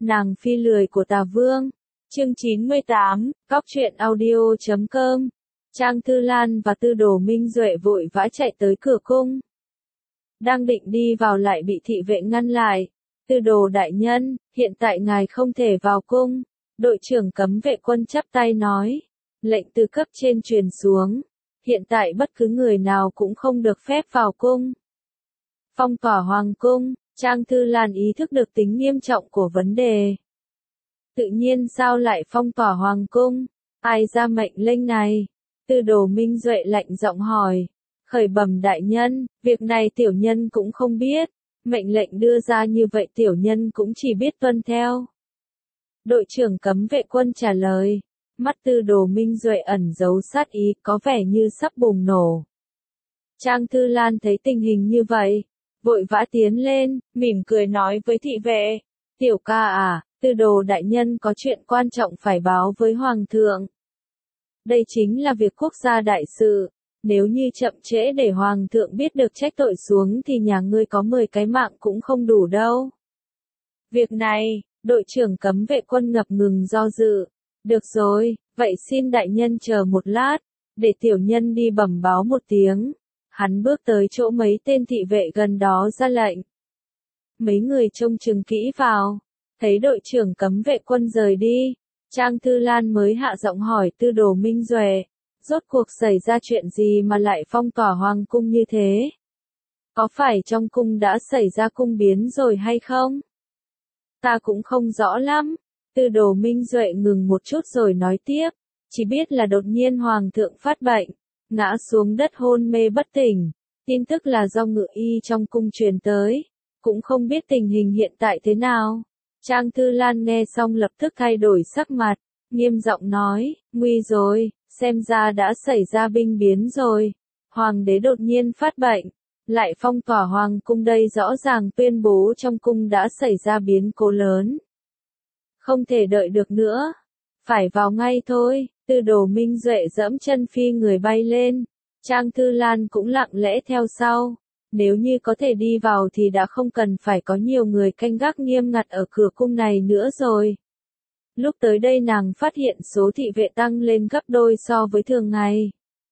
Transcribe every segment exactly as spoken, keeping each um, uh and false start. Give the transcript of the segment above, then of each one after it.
Nàng phi lười của Tà Vương. Chương chín mươi tám, Cóc truyện audio chấm com. Trang Thư Lan và Tư Đồ Minh Duệ vội vã chạy tới cửa cung. Đang định đi vào lại bị thị vệ ngăn lại. Tư Đồ đại nhân, hiện tại ngài không thể vào cung. Đội trưởng cấm vệ quân chắp tay nói. Lệnh từ cấp trên truyền xuống. Hiện tại bất cứ người nào cũng không được phép vào cung. Phong tỏa hoàng cung. Trang Thư Lan ý thức được tính nghiêm trọng của vấn đề. Tự nhiên sao lại phong tỏa hoàng cung? Ai ra mệnh lệnh này? Tư Đồ Minh Duệ lạnh giọng hỏi. Khởi bẩm đại nhân, việc này tiểu nhân cũng không biết. Mệnh lệnh đưa ra như vậy tiểu nhân cũng chỉ biết tuân theo. Đội trưởng cấm vệ quân trả lời. Mắt Tư Đồ Minh Duệ ẩn giấu sát ý, có vẻ như sắp bùng nổ. Trang Thư Lan thấy tình hình như vậy, vội vã tiến lên, mỉm cười nói với thị vệ. Tiểu ca à, Tư Đồ đại nhân có chuyện quan trọng phải báo với Hoàng thượng. Đây chính là việc quốc gia đại sự. Nếu như chậm trễ để Hoàng thượng biết được trách tội xuống thì nhà ngươi có mười cái mạng cũng không đủ đâu. Việc này, đội trưởng cấm vệ quân ngập ngừng do dự. Được rồi, vậy xin đại nhân chờ một lát, để tiểu nhân đi bẩm báo một tiếng. Hắn bước tới chỗ mấy tên thị vệ gần đó ra lệnh. Mấy người trông chừng kỹ vào, thấy đội trưởng cấm vệ quân rời đi. Trang Thư Lan mới hạ giọng hỏi Tư Đồ Minh Duệ. Rốt cuộc xảy ra chuyện gì mà lại phong tỏa hoàng cung như thế? Có phải trong cung đã xảy ra cung biến rồi hay không? Ta cũng không rõ lắm. Tư Đồ Minh Duệ ngừng một chút rồi nói tiếp. Chỉ biết là đột nhiên hoàng thượng phát bệnh, ngã xuống đất hôn mê bất tỉnh. Tin tức là do ngự y trong cung truyền tới. Cũng không biết tình hình hiện tại thế nào. Trang Thư Lan nghe xong lập tức thay đổi sắc mặt, nghiêm giọng nói, nguy rồi, xem ra đã xảy ra binh biến rồi. Hoàng đế đột nhiên phát bệnh, lại phong tỏa hoàng cung, đây rõ ràng tuyên bố trong cung đã xảy ra biến cố lớn. Không thể đợi được nữa, phải vào ngay thôi. Tư Đồ Minh Duệ giẫm chân phi người bay lên, Trang Thư Lan cũng lặng lẽ theo sau. Nếu như có thể đi vào thì đã không cần phải có nhiều người canh gác nghiêm ngặt ở cửa cung này nữa rồi. Lúc tới đây nàng phát hiện số thị vệ tăng lên gấp đôi so với thường ngày.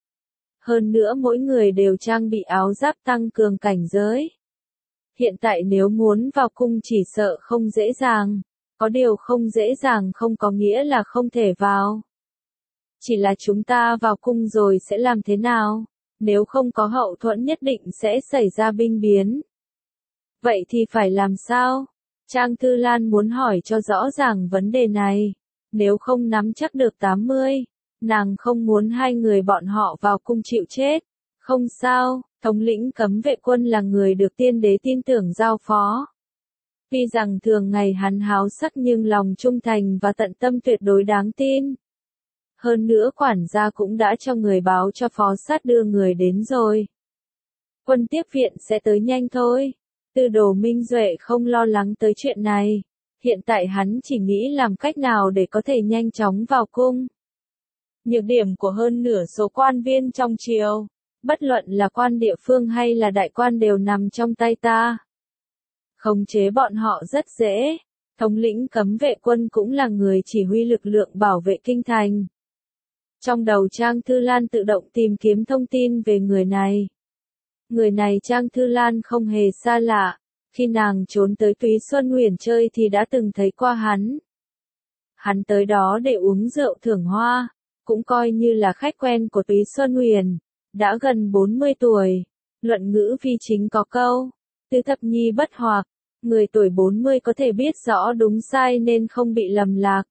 Hơn nữa mỗi người đều trang bị áo giáp tăng cường cảnh giới. Hiện tại nếu muốn vào cung chỉ sợ không dễ dàng. Có điều không dễ dàng không có nghĩa là không thể vào. Chỉ là chúng ta vào cung rồi sẽ làm thế nào? Nếu không có hậu thuẫn nhất định sẽ xảy ra binh biến. Vậy thì phải làm sao? Trang Thư Lan muốn hỏi cho rõ ràng vấn đề này. Nếu không nắm chắc được tám mươi, nàng không muốn hai người bọn họ vào cung chịu chết. Không sao, thống lĩnh cấm vệ quân là người được tiên đế tin tưởng giao phó. Tuy rằng thường ngày hắn háo sắc nhưng lòng trung thành và tận tâm tuyệt đối đáng tin. Hơn nữa quản gia cũng đã cho người báo cho phó sát đưa người đến rồi. Quân tiếp viện sẽ tới nhanh thôi. Tư Đồ Minh Duệ không lo lắng tới chuyện này. Hiện tại hắn chỉ nghĩ làm cách nào để có thể nhanh chóng vào cung. Nhược điểm của hơn nửa số quan viên trong triều, bất luận là quan địa phương hay là đại quan đều nằm trong tay ta. Khống chế bọn họ rất dễ. Thống lĩnh cấm vệ quân cũng là người chỉ huy lực lượng bảo vệ kinh thành. Trong đầu Trang Thư Lan tự động tìm kiếm thông tin về người này. Người này Trang Thư Lan không hề xa lạ. Khi nàng trốn tới Túy Xuân Huyền chơi thì đã từng thấy qua hắn. Hắn tới đó để uống rượu thưởng hoa, cũng coi như là khách quen của Túy Xuân Huyền. Đã gần bốn mươi tuổi. Luận ngữ vi chính có câu. Tứ thập nhi bất hoặc. Người tuổi bốn mươi có thể biết rõ đúng sai nên không bị lầm lạc.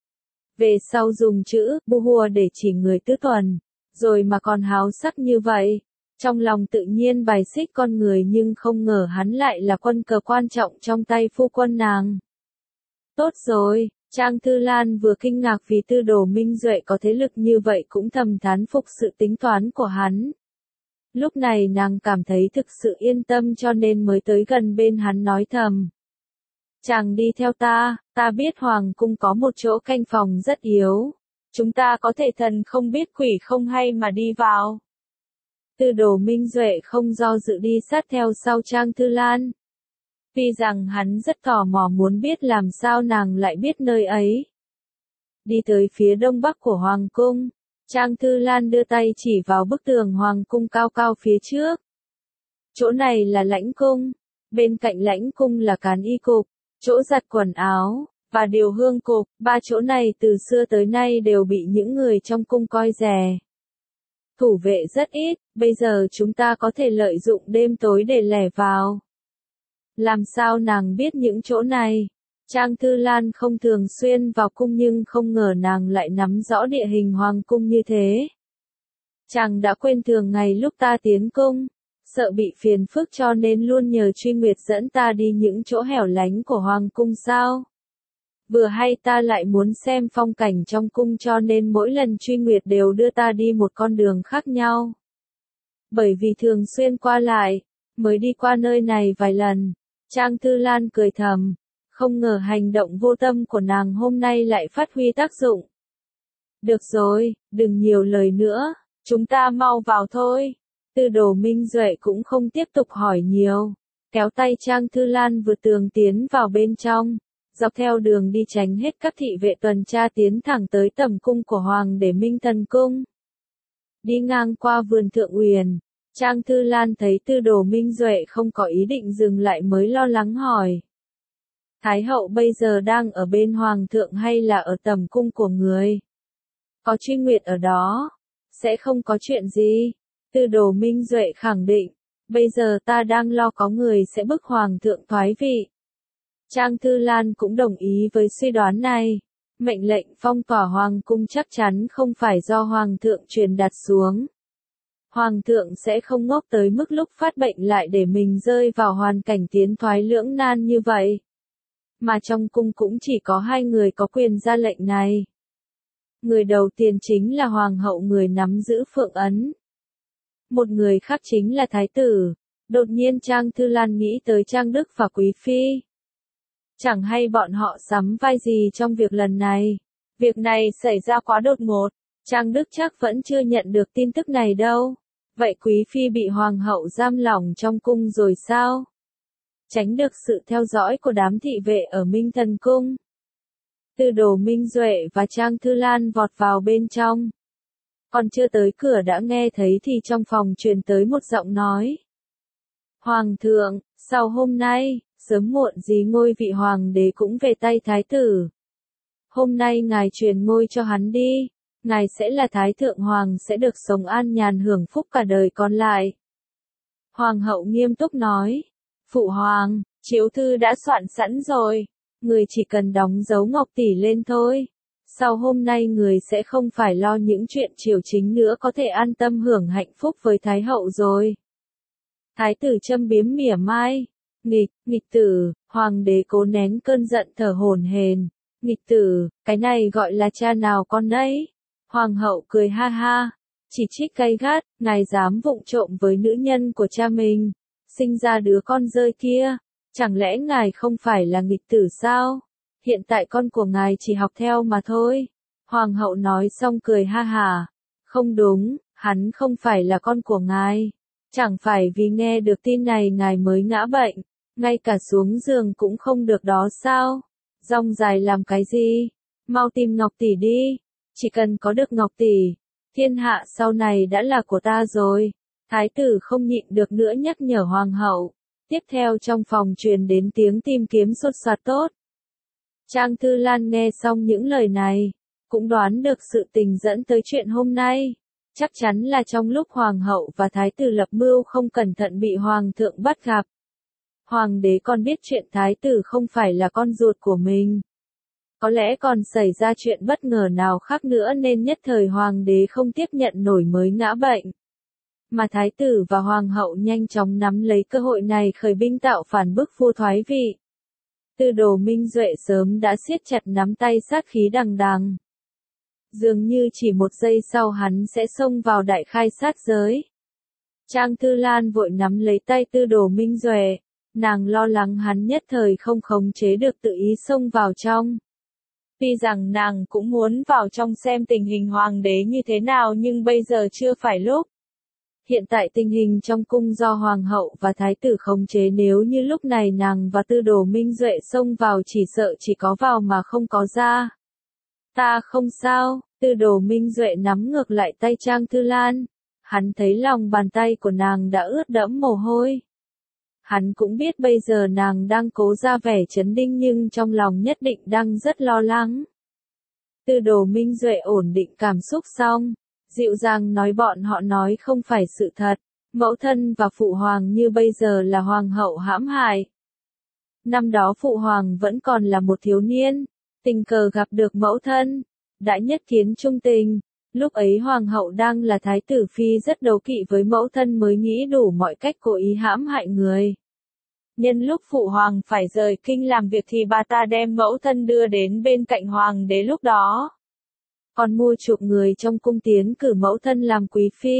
Về sau dùng chữ bu hùa để chỉ người tứ tuần, rồi mà còn háo sắc như vậy. Trong lòng tự nhiên bài xích con người nhưng không ngờ hắn lại là quân cờ quan trọng trong tay phu quân nàng. Tốt rồi, Trang Thư Lan vừa kinh ngạc vì Tư Đồ Minh Duệ có thế lực như vậy cũng thầm thán phục sự tính toán của hắn. Lúc này nàng cảm thấy thực sự yên tâm cho nên mới tới gần bên hắn nói thầm. Chàng đi theo ta, ta biết hoàng cung có một chỗ canh phòng rất yếu. Chúng ta có thể thần không biết quỷ không hay mà đi vào. Tư Đồ Minh Duệ không do dự đi sát theo sau Trang Thư Lan. Tuy rằng hắn rất tò mò muốn biết làm sao nàng lại biết nơi ấy. Đi tới phía đông bắc của Hoàng cung, Trang Thư Lan đưa tay chỉ vào bức tường Hoàng cung cao cao phía trước. Chỗ này là lãnh cung, bên cạnh lãnh cung là cán y cục, chỗ giặt quần áo, và điều hương cục. Ba chỗ này từ xưa tới nay đều bị những người trong cung coi rè. Thủ vệ rất ít, bây giờ chúng ta có thể lợi dụng đêm tối để lẻn vào. Làm sao nàng biết những chỗ này? Trang Thư Lan không thường xuyên vào cung nhưng không ngờ nàng lại nắm rõ địa hình hoàng cung như thế. Chàng đã quên thường ngày lúc ta tiến cung, sợ bị phiền phức cho nên luôn nhờ Truy Nguyệt dẫn ta đi những chỗ hẻo lánh của hoàng cung sao? Vừa hay ta lại muốn xem phong cảnh trong cung cho nên mỗi lần Truy Nguyệt đều đưa ta đi một con đường khác nhau. Bởi vì thường xuyên qua lại, mới đi qua nơi này vài lần. Trang Thư Lan cười thầm, không ngờ hành động vô tâm của nàng hôm nay lại phát huy tác dụng. Được rồi, đừng nhiều lời nữa, chúng ta mau vào thôi. Tư Đồ Minh Duệ cũng không tiếp tục hỏi nhiều, kéo tay Trang Thư Lan vượt tường tiến vào bên trong, dọc theo đường đi tránh hết các thị vệ tuần tra tiến thẳng tới tầm cung của Hoàng đế Minh Thần Cung. Đi ngang qua vườn Thượng Uyển, Trang Thư Lan thấy Tư Đồ Minh Duệ không có ý định dừng lại mới lo lắng hỏi. Thái hậu bây giờ đang ở bên Hoàng thượng hay là ở tầm cung của người? Có Truy Nguyệt ở đó, sẽ không có chuyện gì. Tư Đồ Minh Duệ khẳng định, bây giờ ta đang lo có người sẽ bức Hoàng thượng thoái vị. Trang Thư Lan cũng đồng ý với suy đoán này. Mệnh lệnh phong tỏa Hoàng cung chắc chắn không phải do Hoàng thượng truyền đặt xuống. Hoàng thượng sẽ không ngốc tới mức lúc phát bệnh lại để mình rơi vào hoàn cảnh tiến thoái lưỡng nan như vậy. Mà trong cung cũng chỉ có hai người có quyền ra lệnh này. Người đầu tiên chính là Hoàng hậu người nắm giữ phượng ấn. Một người khác chính là Thái tử. Đột nhiên Trang Thư Lan nghĩ tới Trang Đức và Quý Phi. Chẳng hay bọn họ sắm vai gì trong việc lần này. Việc này xảy ra quá đột ngột. Trang Đức chắc vẫn chưa nhận được tin tức này đâu. Vậy Quý Phi bị Hoàng hậu giam lỏng trong cung rồi sao? Tránh được sự theo dõi của đám thị vệ ở Minh Thần Cung. Tư Đồ Minh Duệ và Trang Thư Lan vọt vào bên trong. Còn chưa tới cửa đã nghe thấy thì trong phòng truyền tới một giọng nói. Hoàng thượng, sau hôm nay, sớm muộn gì ngôi vị hoàng đế cũng về tay thái tử. Hôm nay ngài truyền ngôi cho hắn đi, ngài sẽ là thái thượng hoàng sẽ được sống an nhàn hưởng phúc cả đời còn lại. Hoàng hậu nghiêm túc nói, phụ hoàng, chiếu thư đã soạn sẵn rồi, người chỉ cần đóng dấu ngọc tỷ lên thôi. Sau hôm nay người sẽ không phải lo những chuyện triều chính nữa có thể an tâm hưởng hạnh phúc với thái hậu rồi. Thái tử châm biếm mỉa mai. Nghịch, nghịch tử, hoàng đế cố nén cơn giận thở hổn hển. Nghịch tử, cái này gọi là cha nào con ấy. Hoàng hậu cười ha ha, chỉ trích gay gắt, ngài dám vụng trộm với nữ nhân của cha mình, sinh ra đứa con rơi kia, chẳng lẽ ngài không phải là nghịch tử sao? Hiện tại con của ngài chỉ học theo mà thôi. Hoàng hậu nói xong cười ha hả, không đúng, hắn không phải là con của ngài. Chẳng phải vì nghe được tin này ngài mới ngã bệnh, ngay cả xuống giường cũng không được đó sao? Rong dài làm cái gì? Mau tìm ngọc tỷ đi, chỉ cần có được ngọc tỷ, thiên hạ sau này đã là của ta rồi. Thái tử không nhịn được nữa nhắc nhở hoàng hậu. Tiếp theo trong phòng truyền đến tiếng tìm kiếm sốt soạt tốt. Trang Thư Lan nghe xong những lời này, cũng đoán được sự tình dẫn tới chuyện hôm nay. Chắc chắn là trong lúc hoàng hậu và thái tử lập mưu không cẩn thận bị hoàng thượng bắt gặp. Hoàng đế còn biết chuyện thái tử không phải là con ruột của mình. Có lẽ còn xảy ra chuyện bất ngờ nào khác nữa nên nhất thời hoàng đế không tiếp nhận nổi mới ngã bệnh. Mà thái tử và hoàng hậu nhanh chóng nắm lấy cơ hội này khởi binh tạo phản bức vua thoái vị. Tư Đồ Minh Duệ sớm đã siết chặt nắm tay sát khí đằng đằng. Dường như chỉ một giây sau hắn sẽ xông vào đại khai sát giới. Trang Thư Lan vội nắm lấy tay Tư Đồ Minh Duệ, nàng lo lắng hắn nhất thời không khống chế được tự ý xông vào trong. Tuy rằng nàng cũng muốn vào trong xem tình hình hoàng đế như thế nào nhưng bây giờ chưa phải lúc. Hiện tại tình hình trong cung do hoàng hậu và thái tử khống chế, nếu như lúc này nàng và Tư Đồ Minh Duệ xông vào chỉ sợ chỉ có vào mà không có ra. Ta không sao, Tư Đồ Minh Duệ nắm ngược lại tay Trang Thư Lan. Hắn thấy lòng bàn tay của nàng đã ướt đẫm mồ hôi. Hắn cũng biết bây giờ nàng đang cố ra vẻ trấn định nhưng trong lòng nhất định đang rất lo lắng. Tư Đồ Minh Duệ ổn định cảm xúc xong, dịu dàng nói bọn họ nói không phải sự thật, mẫu thân và phụ hoàng như bây giờ là hoàng hậu hãm hại. Năm đó phụ hoàng vẫn còn là một thiếu niên, tình cờ gặp được mẫu thân, đã nhất kiến trung tình, lúc ấy hoàng hậu đang là thái tử phi rất đấu kỵ với mẫu thân mới nghĩ đủ mọi cách cố ý hãm hại người. Nhân lúc phụ hoàng phải rời kinh làm việc thì bà ta đem mẫu thân đưa đến bên cạnh hoàng đế lúc đó. Còn mua chuộc người trong cung tiến cử mẫu thân làm quý phi.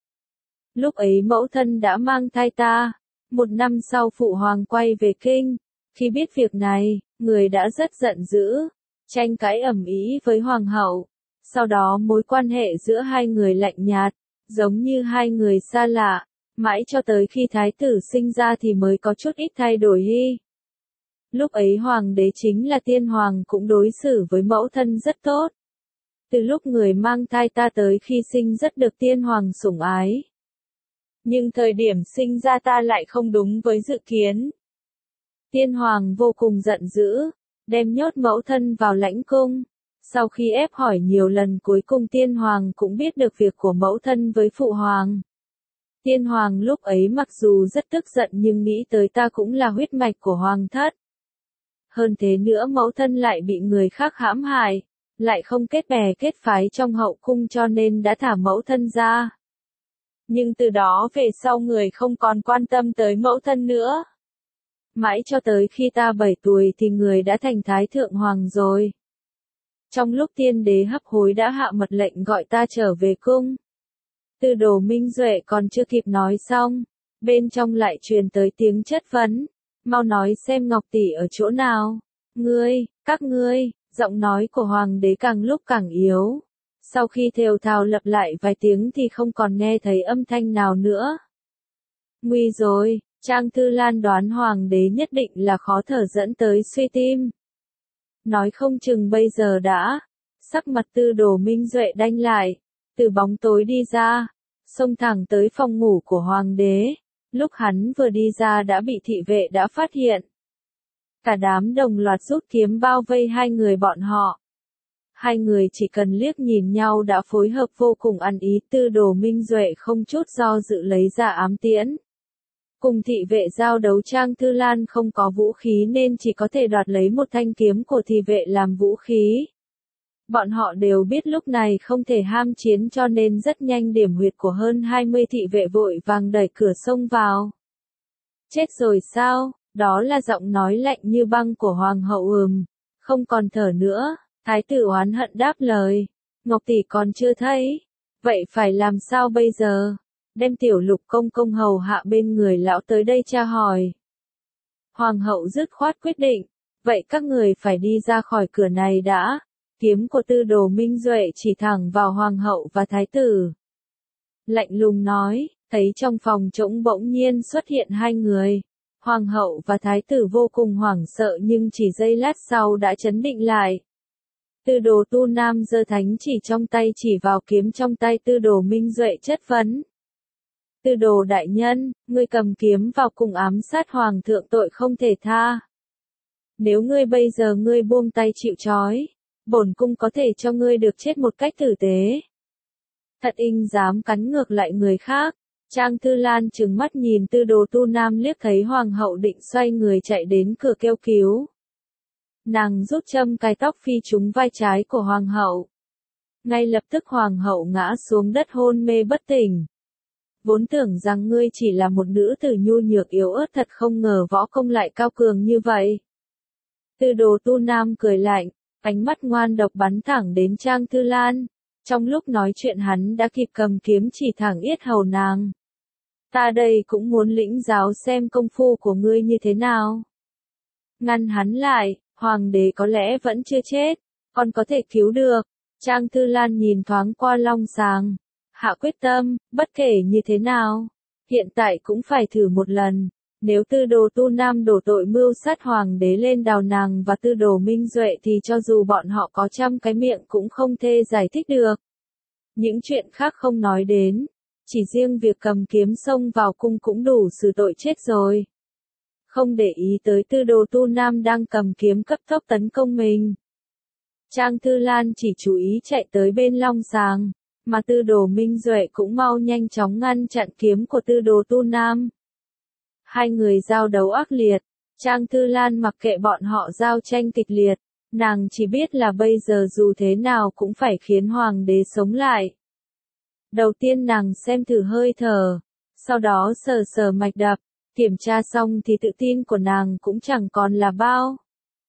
Lúc ấy mẫu thân đã mang thai ta. Một năm sau phụ hoàng quay về kinh. Khi biết việc này, người đã rất giận dữ, tranh cãi ầm ĩ với hoàng hậu. Sau đó mối quan hệ giữa hai người lạnh nhạt, giống như hai người xa lạ. Mãi cho tới khi thái tử sinh ra thì mới có chút ít thay đổi đi. Lúc ấy hoàng đế chính là tiên hoàng cũng đối xử với mẫu thân rất tốt. Từ lúc người mang thai ta tới khi sinh rất được tiên hoàng sủng ái. Nhưng thời điểm sinh ra ta lại không đúng với dự kiến. Tiên hoàng vô cùng giận dữ, đem nhốt mẫu thân vào lãnh cung. Sau khi ép hỏi nhiều lần cuối cùng tiên hoàng cũng biết được việc của mẫu thân với phụ hoàng. Tiên hoàng lúc ấy mặc dù rất tức giận nhưng nghĩ tới ta cũng là huyết mạch của hoàng thất. Hơn thế nữa mẫu thân lại bị người khác hãm hại, lại không kết bè kết phái trong hậu cung cho nên đã thả mẫu thân ra. Nhưng từ đó về sau người không còn quan tâm tới mẫu thân nữa. Mãi cho tới khi ta bảy tuổi thì người đã thành thái thượng hoàng rồi. Trong lúc tiên đế hấp hối đã hạ mật lệnh gọi ta trở về cung. Tư Đồ Minh Duệ còn chưa kịp nói xong, bên trong lại truyền tới tiếng chất vấn, mau nói xem Ngọc tỷ ở chỗ nào, ngươi, các ngươi, giọng nói của hoàng đế càng lúc càng yếu. Sau khi thều thào lặp lại vài tiếng thì không còn nghe thấy âm thanh nào nữa. Nguy rồi, Trang Thư Lan đoán hoàng đế nhất định là khó thở dẫn tới suy tim. Nói không chừng bây giờ đã, sắc mặt Tư Đồ Minh Duệ đanh lại. Từ bóng tối đi ra, xông thẳng tới phòng ngủ của hoàng đế, lúc hắn vừa đi ra đã bị thị vệ đã phát hiện. Cả đám đồng loạt rút kiếm bao vây hai người bọn họ. Hai người chỉ cần liếc nhìn nhau đã phối hợp vô cùng ăn ý. Tư Đồ Minh Duệ không chút do dự lấy ra ám tiễn. Cùng thị vệ giao đấu Trang Thư Lan không có vũ khí nên chỉ có thể đoạt lấy một thanh kiếm của thị vệ làm vũ khí. Bọn họ đều biết lúc này không thể ham chiến cho nên rất nhanh điểm huyệt của hơn hai mươi thị vệ vội vàng đẩy cửa xông vào. Chết rồi sao? Đó là giọng nói lạnh như băng của hoàng hậu. Ừm, không còn thở nữa. Thái tử oán hận đáp lời. Ngọc tỷ còn chưa thấy. Vậy phải làm sao bây giờ? Đem tiểu Lục công công hầu hạ bên người lão tới đây tra hỏi. Hoàng hậu dứt khoát quyết định. Vậy các người phải đi ra khỏi cửa này đã. Kiếm của Tư Đồ Minh Duệ chỉ thẳng vào hoàng hậu và thái tử. Lạnh lùng nói, thấy trong phòng trống bỗng nhiên xuất hiện hai người. Hoàng hậu và thái tử vô cùng hoảng sợ nhưng chỉ giây lát sau đã trấn định lại. Tư Đồ Tu Nam giơ thánh chỉ trong tay chỉ vào kiếm trong tay Tư Đồ Minh Duệ chất vấn. Tư Đồ đại nhân, ngươi cầm kiếm vào cùng ám sát hoàng thượng tội không thể tha. Nếu ngươi bây giờ ngươi buông tay chịu trói, bổn cung có thể cho ngươi được chết một cách tử tế. Thật inh dám cắn ngược lại người khác. Trang Thư Lan trừng mắt nhìn Tư Đồ Tu Nam liếc thấy hoàng hậu định xoay người chạy đến cửa kêu cứu. Nàng rút châm cài tóc phi trúng vai trái của hoàng hậu. Ngay lập tức hoàng hậu ngã xuống đất hôn mê bất tỉnh. Vốn tưởng rằng ngươi chỉ là một nữ tử nhu nhược yếu ớt, thật không ngờ võ công lại cao cường như vậy. Tư Đồ Tu Nam cười lạnh, ánh mắt ngoan độc bắn thẳng đến Trang Thư Lan. Trong lúc nói chuyện hắn đã kịp cầm kiếm chỉ thẳng yết hầu nàng. Ta đây cũng muốn lĩnh giáo xem công phu của ngươi như thế nào. Ngăn hắn lại, hoàng đế có lẽ vẫn chưa chết, còn có thể cứu được. Trang Thư Lan nhìn thoáng qua Long Sàng. hạ quyết tâm, bất kể như thế nào, hiện tại cũng phải thử một lần. Nếu Tư Đồ Tu Nam đổ tội mưu sát hoàng đế lên đào nàng và Tư Đồ Minh Duệ thì cho dù bọn họ có trăm cái miệng cũng không thể giải thích được. Những chuyện khác không nói đến, chỉ riêng việc cầm kiếm xông vào cung cũng đủ xử tội chết rồi. Không để ý tới Tư Đồ Tu Nam đang cầm kiếm cấp tốc tấn công mình. Trang Thư Lan chỉ chú ý chạy tới bên Long Sàng, mà Tư Đồ Minh Duệ cũng mau nhanh chóng ngăn chặn kiếm của Tư Đồ Tu Nam. Hai người giao đấu ác liệt, Trang Thư Lan mặc kệ bọn họ giao tranh kịch liệt, nàng chỉ biết là bây giờ dù thế nào cũng phải khiến hoàng đế sống lại. Đầu tiên nàng xem thử hơi thở, sau đó sờ sờ mạch đập, kiểm tra xong thì tự tin của nàng cũng chẳng còn là bao.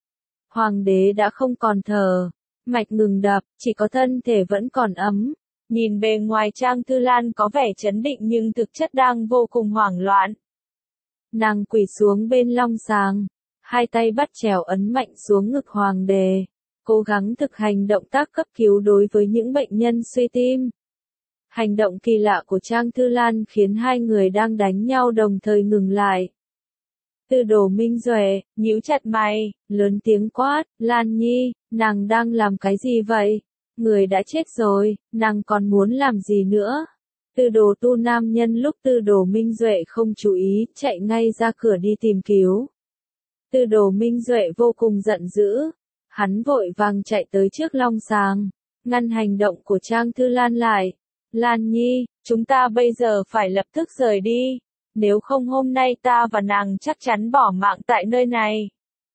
Hoàng đế đã không còn thở, mạch ngừng đập, chỉ có thân thể vẫn còn ấm. Nhìn bề ngoài Trang Thư Lan có vẻ trấn định nhưng thực chất đang vô cùng hoảng loạn. Nàng quỳ xuống bên Long Sàng, hai tay bắt chéo ấn mạnh xuống ngực hoàng đế, cố gắng thực hành động tác cấp cứu đối với những bệnh nhân suy tim. Hành động kỳ lạ của Trang Thư Lan khiến hai người đang đánh nhau đồng thời ngừng lại. Tư Đồ Minh Duệ, nhíu chặt mày, lớn tiếng quát, Lan Nhi, nàng đang làm cái gì vậy? Người đã chết rồi, nàng còn muốn làm gì nữa? Tư Đồ Tu Nam nhân lúc Tư Đồ Minh Duệ không chú ý, chạy ngay ra cửa đi tìm cứu. Tư Đồ Minh Duệ vô cùng giận dữ, hắn vội vàng chạy tới trước Long Sàng, ngăn hành động của Trang Thư Lan lại. Lan Nhi, chúng ta bây giờ phải lập tức rời đi, nếu không hôm nay ta và nàng chắc chắn bỏ mạng tại nơi này.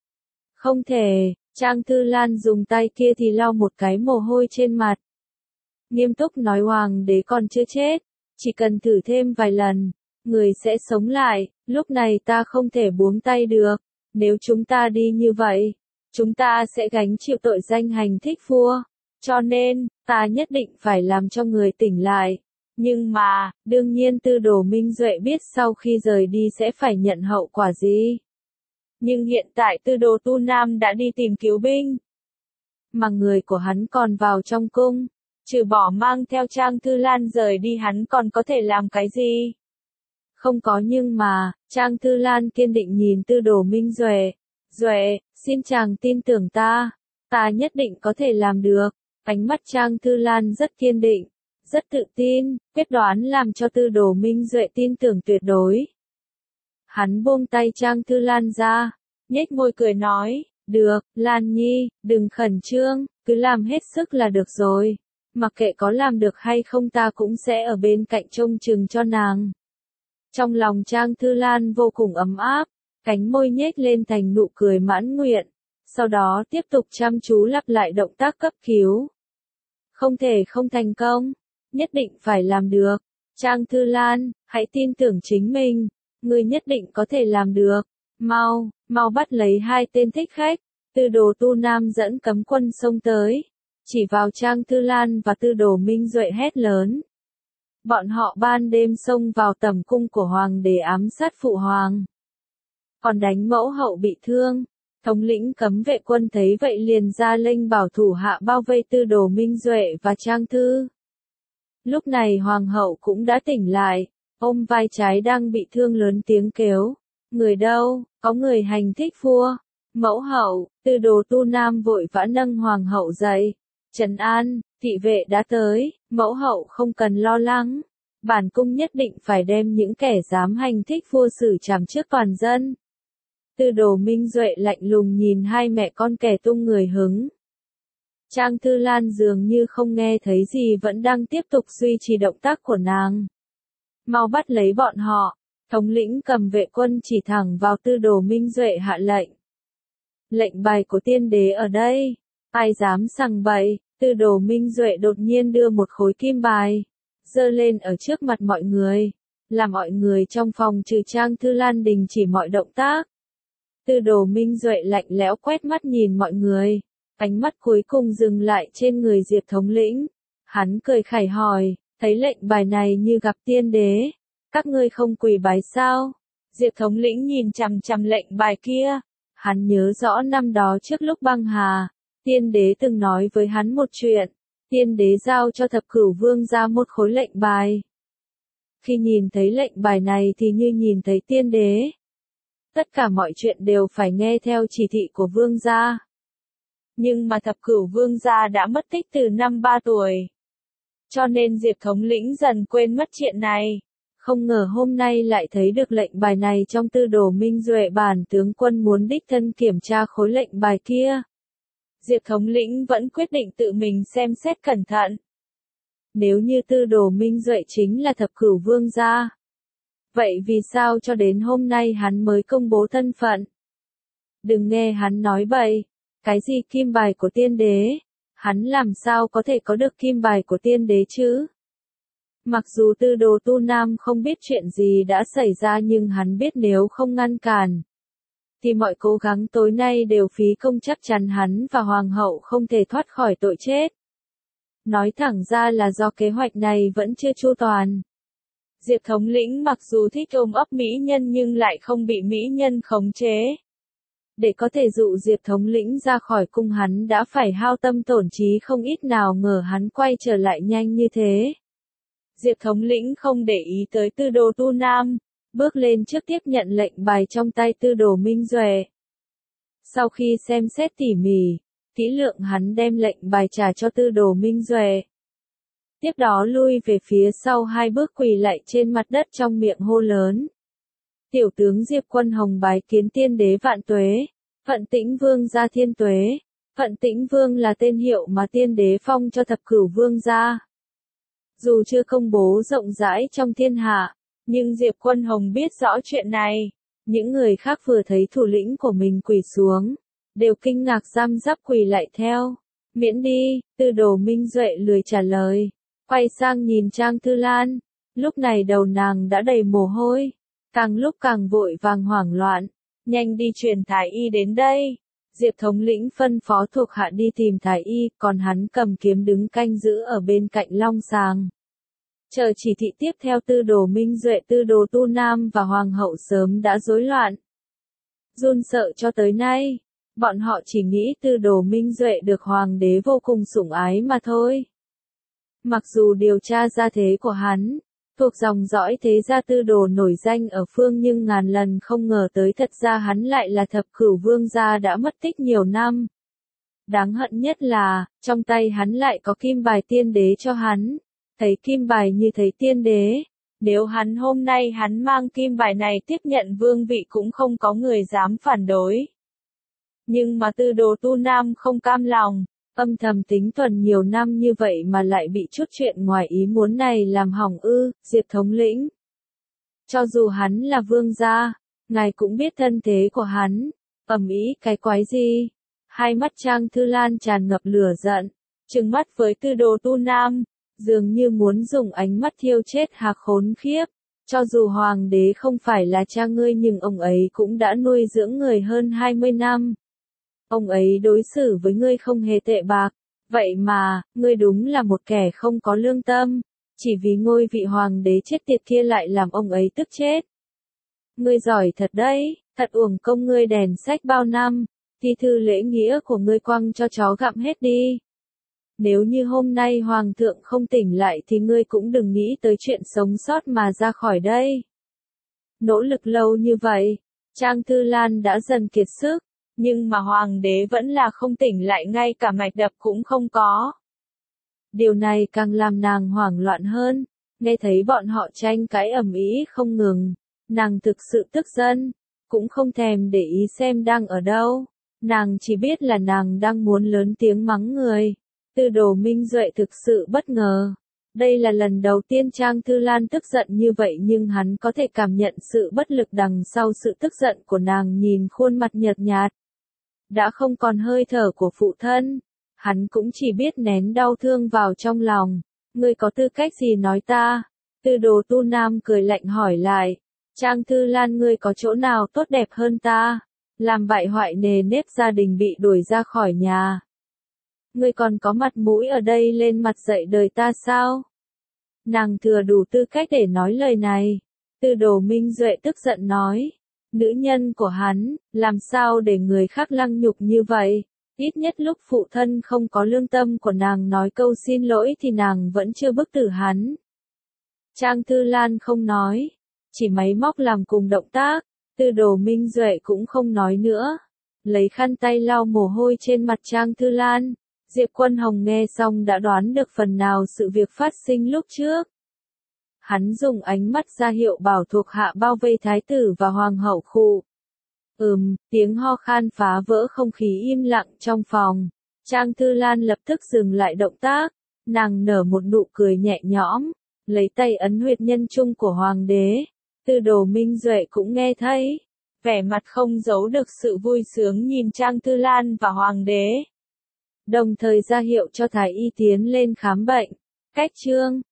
Không thể, Trang Thư Lan dùng tay kia thì lau một cái mồ hôi trên mặt. Nghiêm túc nói hoàng đế còn chưa chết, chỉ cần thử thêm vài lần, người sẽ sống lại, lúc này ta không thể buông tay được, nếu chúng ta đi như vậy, chúng ta sẽ gánh chịu tội danh hành thích vua, cho nên, ta nhất định phải làm cho người tỉnh lại. Nhưng mà, đương nhiên Tư Đồ Minh Duệ biết sau khi rời đi sẽ phải nhận hậu quả gì. Nhưng hiện tại Tư Đồ Tu Nam đã đi tìm cứu binh, mà người của hắn còn vào trong cung, trừ bỏ mang theo Trang Thư Lan rời đi hắn còn có thể làm cái gì? Không có nhưng mà, Trang Thư Lan kiên định nhìn Tư Đồ Minh Duệ. Duệ, xin chàng tin tưởng ta, ta nhất định có thể làm được. Ánh mắt Trang Thư Lan rất kiên định, rất tự tin, quyết đoán làm cho Tư Đồ Minh Duệ tin tưởng tuyệt đối. Hắn buông tay Trang Thư Lan ra, nhếch môi cười nói, được, Lan Nhi, đừng khẩn trương, cứ làm hết sức là được rồi. Mặc kệ có làm được hay không ta cũng sẽ ở bên cạnh trông chừng cho nàng. Trong lòng Trang Thư Lan vô cùng ấm áp, cánh môi nhếch lên thành nụ cười mãn nguyện, sau đó tiếp tục chăm chú lặp lại động tác cấp cứu. Không thể không thành công, nhất định phải làm được. Trang Thư Lan, hãy tin tưởng chính mình, ngươi nhất định có thể làm được. Mau, mau bắt lấy hai tên thích khách. Tư Đồ Tu Nam dẫn cấm quân xông tới, chỉ vào Trang Thư Lan và Tư Đồ Minh Duệ hét lớn. Bọn họ ban đêm xông vào tầm cung của hoàng đế ám sát phụ hoàng, còn đánh mẫu hậu bị thương. Thống lĩnh cấm vệ quân thấy vậy liền ra lệnh bảo thủ hạ bao vây Tư Đồ Minh Duệ và Trang Thư. Lúc này hoàng hậu cũng đã tỉnh lại, ôm vai trái đang bị thương lớn tiếng kêu, người đâu, có người hành thích vua. Mẫu hậu, Tư Đồ Tu Nam vội vã nâng hoàng hậu dậy, trấn an, thị vệ đã tới, mẫu hậu không cần lo lắng, bản cung nhất định phải đem những kẻ dám hành thích vua xử trảm trước toàn dân. Tư Đồ Minh Duệ lạnh lùng nhìn hai mẹ con kẻ tung người hứng. Trang Thư Lan dường như không nghe thấy gì vẫn đang tiếp tục duy trì động tác của nàng. Mau bắt lấy bọn họ, thống lĩnh cầm vệ quân chỉ thẳng vào Tư Đồ Minh Duệ hạ lệnh. Lệnh bài của tiên đế ở đây, ai dám sằng bậy? Tư Đồ Minh Duệ đột nhiên đưa một khối kim bài, giơ lên ở trước mặt mọi người, làm mọi người trong phòng trừ Trang Thư Lan đình chỉ mọi động tác. Tư Đồ Minh Duệ lạnh lẽo quét mắt nhìn mọi người, ánh mắt cuối cùng dừng lại trên người Diệp thống lĩnh. Hắn cười khẩy hỏi, thấy lệnh bài này như gặp tiên đế, các ngươi không quỳ bái sao? Diệp thống lĩnh nhìn chằm chằm lệnh bài kia, hắn nhớ rõ năm đó trước lúc băng hà, tiên đế từng nói với hắn một chuyện, Tiên đế giao cho thập cửu vương ra một khối lệnh bài. Khi nhìn thấy lệnh bài này thì như nhìn thấy tiên đế. Tất cả mọi chuyện đều phải nghe theo chỉ thị của vương gia. Nhưng mà thập cửu vương gia đã mất tích từ năm ba tuổi. Cho nên Diệp thống lĩnh dần quên mất chuyện này. Không ngờ hôm nay lại thấy được lệnh bài này trong tư đồ Minh Duệ, bản tướng quân muốn đích thân kiểm tra khối lệnh bài kia. Diệp thống lĩnh vẫn quyết định tự mình xem xét cẩn thận. Nếu như tư đồ Minh Duệ chính là thập cửu vương gia, vậy vì sao cho đến hôm nay hắn mới công bố thân phận? Đừng nghe hắn nói bậy, cái gì kim bài của tiên đế, hắn làm sao có thể có được kim bài của tiên đế chứ? Mặc dù tư đồ Tu Nam không biết chuyện gì đã xảy ra nhưng hắn biết nếu không ngăn cản, thì mọi cố gắng tối nay đều phí công, chắc chắn hắn và hoàng hậu không thể thoát khỏi tội chết. Nói thẳng ra là do kế hoạch này vẫn chưa chu toàn. Diệp thống lĩnh mặc dù thích ôm ấp mỹ nhân nhưng lại không bị mỹ nhân khống chế. Để có thể dụ Diệp thống lĩnh ra khỏi cung hắn đã phải hao tâm tổn trí không ít, nào ngờ hắn quay trở lại nhanh như thế. Diệp thống lĩnh không để ý tới tư đồ Tu Nam, bước lên trước tiếp nhận lệnh bài trong tay tư đồ Minh Duệ. Sau khi xem xét tỉ mỉ, kỹ lượng hắn đem lệnh bài trả cho tư đồ Minh Duệ. Tiếp đó lui về phía sau hai bước quỳ lạy trên mặt đất trong miệng hô lớn. Tiểu tướng Diệp Quân Hồng bái kiến tiên đế vạn tuế, Phận Tĩnh Vương gia thiên tuế. Phận Tĩnh Vương là tên hiệu mà tiên đế phong cho thập cửu vương gia. Dù chưa công bố rộng rãi trong thiên hạ, nhưng Diệp Quân Hồng biết rõ chuyện này. Những người khác vừa thấy thủ lĩnh của mình quỳ xuống, đều kinh ngạc răm rắp quỳ lại theo. Miễn đi, tư đồ Minh Duệ lười trả lời, quay sang nhìn Trang Thư Lan. Lúc này đầu nàng đã đầy mồ hôi, càng lúc càng vội vàng hoảng loạn. Nhanh đi truyền thái y đến đây. Diệp thống lĩnh phân phó thuộc hạ đi tìm thái y, còn hắn cầm kiếm đứng canh giữ ở bên cạnh long sàng. Chờ chỉ thị tiếp theo. Tư đồ Minh Duệ, tư đồ Tu Nam và hoàng hậu sớm đã rối loạn, run sợ cho tới nay. Bọn họ chỉ nghĩ tư đồ Minh Duệ được hoàng đế vô cùng sủng ái mà thôi. Mặc dù điều tra gia thế của hắn, thuộc dòng dõi thế gia tư đồ nổi danh ở phương, nhưng ngàn lần không ngờ tới thật ra hắn lại là thập cửu vương gia đã mất tích nhiều năm. Đáng hận nhất là, trong tay hắn lại có kim bài tiên đế cho hắn. Thấy kim bài như thấy tiên đế. Nếu hắn hôm nay hắn mang kim bài này tiếp nhận vương vị cũng không có người dám phản đối. Nhưng mà tư đồ Tu Nam không cam lòng, âm thầm tính tuần nhiều năm như vậy mà lại bị chút chuyện ngoài ý muốn này làm hỏng ư. Diệp thống lĩnh, cho dù hắn là vương gia, ngài cũng biết thân thế của hắn. Ầm ĩ cái quái gì? Hai mắt Trang Thư Lan tràn ngập lửa giận, trừng mắt với tư đồ Tu Nam, dường như muốn dùng ánh mắt thiêu chết hạc khốn khiếp. Cho dù hoàng đế không phải là cha ngươi nhưng ông ấy cũng đã nuôi dưỡng người hơn hai mươi năm. Ông ấy đối xử với ngươi không hề tệ bạc. Vậy mà, ngươi đúng là một kẻ không có lương tâm. Chỉ vì ngôi vị hoàng đế chết tiệt kia lại làm ông ấy tức chết. Ngươi giỏi thật đấy, thật uổng công ngươi đèn sách bao năm. Thi thư lễ nghĩa của ngươi quăng cho chó gặm hết đi. Nếu như hôm nay hoàng thượng không tỉnh lại thì ngươi cũng đừng nghĩ tới chuyện sống sót mà ra khỏi đây. Nỗ lực lâu như vậy, Trang Thư Lan đã dần kiệt sức, nhưng mà hoàng đế vẫn là không tỉnh lại, ngay cả mạch đập cũng không có. Điều này càng làm nàng hoảng loạn hơn, nghe thấy bọn họ tranh cãi ầm ĩ không ngừng, nàng thực sự tức giận, cũng không thèm để ý xem đang ở đâu, nàng chỉ biết là nàng đang muốn lớn tiếng mắng người. Tư đồ Minh Duệ thực sự bất ngờ. Đây là lần đầu tiên Trang Thư Lan tức giận như vậy, nhưng hắn có thể cảm nhận sự bất lực đằng sau sự tức giận của nàng. Nhìn khuôn mặt nhợt nhạt, đã không còn hơi thở của phụ thân, hắn cũng chỉ biết nén đau thương vào trong lòng. Ngươi có tư cách gì nói ta? Tư đồ Tu Nam cười lạnh hỏi lại. Trang Thư Lan, ngươi có chỗ nào tốt đẹp hơn ta? Làm bại hoại nề nếp gia đình, bị đuổi ra khỏi nhà. Ngươi còn có mặt mũi ở đây lên mặt dạy đời ta sao? Nàng thừa đủ tư cách để nói lời này. Tư đồ Minh Duệ tức giận nói. Nữ nhân của hắn, làm sao để người khác lăng nhục như vậy? Ít nhất lúc phụ thân không có lương tâm của nàng nói câu xin lỗi thì nàng vẫn chưa bức tử hắn. Trang Thư Lan không nói, chỉ máy móc làm cùng động tác, Tư Đồ Minh Duệ cũng không nói nữa. Lấy khăn tay lau mồ hôi trên mặt Trang Thư Lan, Diệp Quân Hồng nghe xong đã đoán được phần nào sự việc phát sinh lúc trước. Hắn dùng ánh mắt ra hiệu bảo thuộc hạ bao vây thái tử và hoàng hậu khụ. Ừm, tiếng ho khan phá vỡ không khí im lặng trong phòng. Trang Thư Lan lập tức dừng lại động tác, nàng nở một nụ cười nhẹ nhõm, lấy tay ấn huyệt nhân trung của hoàng đế. Tư Đồ Minh Duệ cũng nghe thấy, vẻ mặt không giấu được sự vui sướng nhìn Trang Thư Lan và hoàng đế. Đồng thời ra hiệu cho thái y tiến lên khám bệnh. Cách chương